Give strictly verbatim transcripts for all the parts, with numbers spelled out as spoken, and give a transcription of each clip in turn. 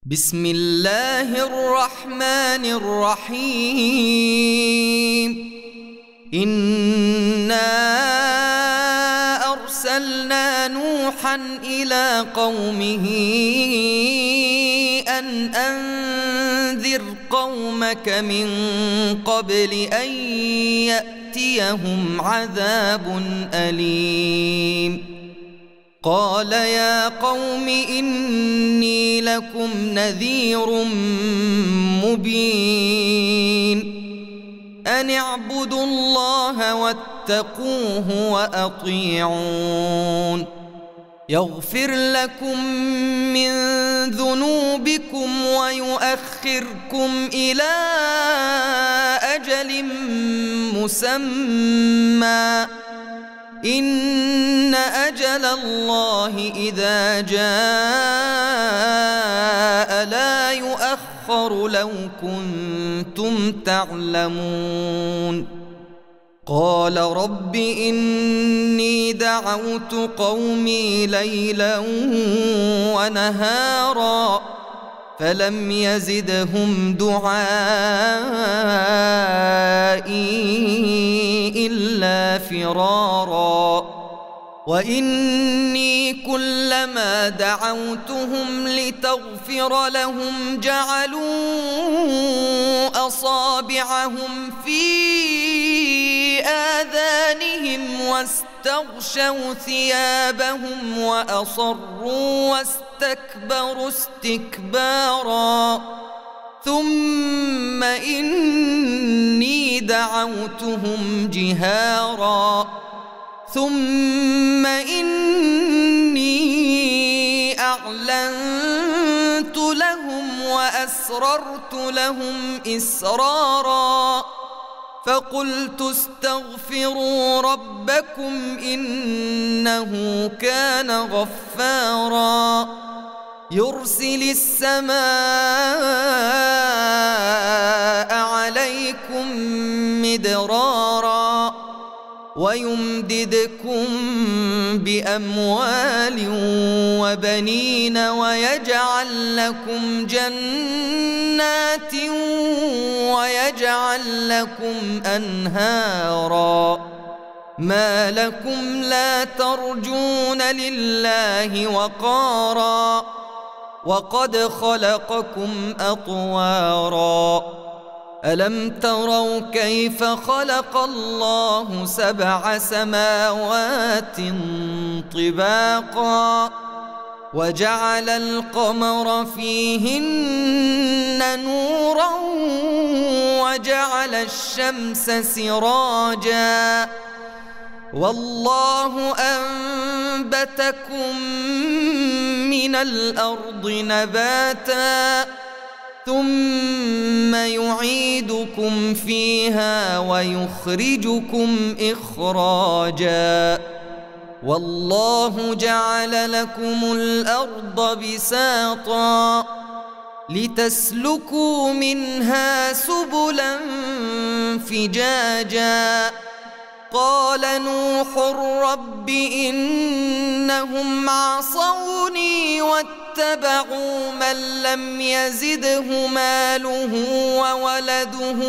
بسم الله الرحمن الرحيم. إنا أرسلنا نوحا إلى قومه أن أنذر قومك من قبل أن يأتيهم عذاب أليم. قال يا قوم إني لكم نذير مبين أن اعبدوا الله واتقوه وأطيعون يغفر لكم من ذنوبكم ويؤخركم إلى أجل مسمى إن أجل الله إذا جاء لا يؤخر لو كنتم تعلمون. قال رب إني دعوت قومي ليلا ونهارا فلم يزدهم دعائي إلا فرارا وإني كلما دعوتهم لتغفر لهم جعلوا أصابعهم في آذانهم واستغشوا ثيابهم وأصروا واستكبروا استكبارا ثم إني دعوتهم جهارا ثم إني أعلنت لهم وأسررت لهم إسرارا فقلت استغفروا ربكم إنه كان غفارا يرسل السماء عليكم مدرارا ويمددكم بأموال وبنين ويجعل لكم جنات ويجعل لكم أنهارا ما لكم لا ترجون لله وقارا وقد خلقكم أطوارا ألم تروا كيف خلق الله سبع سماوات طباقا وجعل القمر فيهن نورا وجعل الشمس سراجا والله أنبتكم من الأرض نباتا ثم يعيدكم فيها ويخرجكم إخراجا والله جعل لكم الأرض بساطا لتسلكوا منها سبلا فجاجا قال نوح رب إنهم عصوني واتبعوا من لم يزده ماله وولده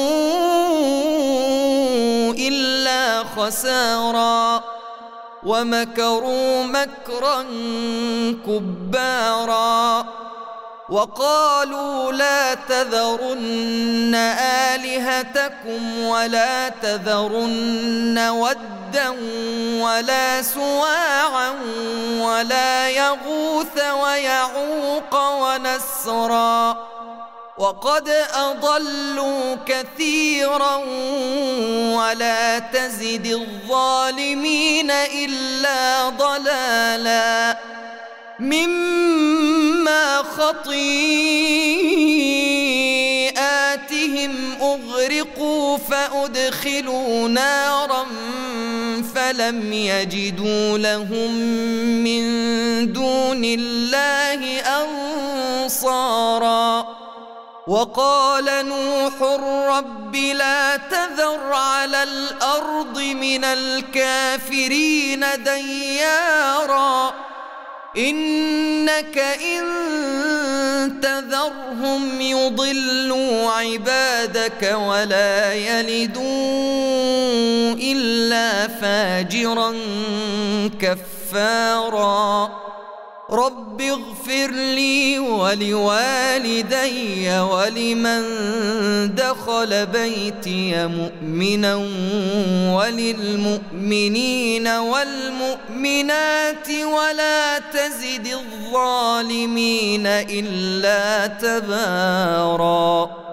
إلا خسارا ومكروا مكرا كبارا وقالوا لا تذرن آلهتكم ولا تذرن ودا ولا سواعا ولا يغوث ويعوق ونسرا وقد أضلوا كثيرا ولا تزد الظالمين إلا ضلالا مما خطيئاتهم أغرقوا فأدخلوا نارا فلم يجدوا لهم من دون الله أنصارا وقال نوح رب لا تذر على الأرض من الكافرين ديارا إنك إن تذرهم يضلوا عبادك ولا يلدوا إلا فاجرا كفارا رب اغفر لي ولوالدي ولمن دخل بيتي مؤمنا وللمؤمنين والمؤمنات ولا تزد الظالمين إلا تباراً.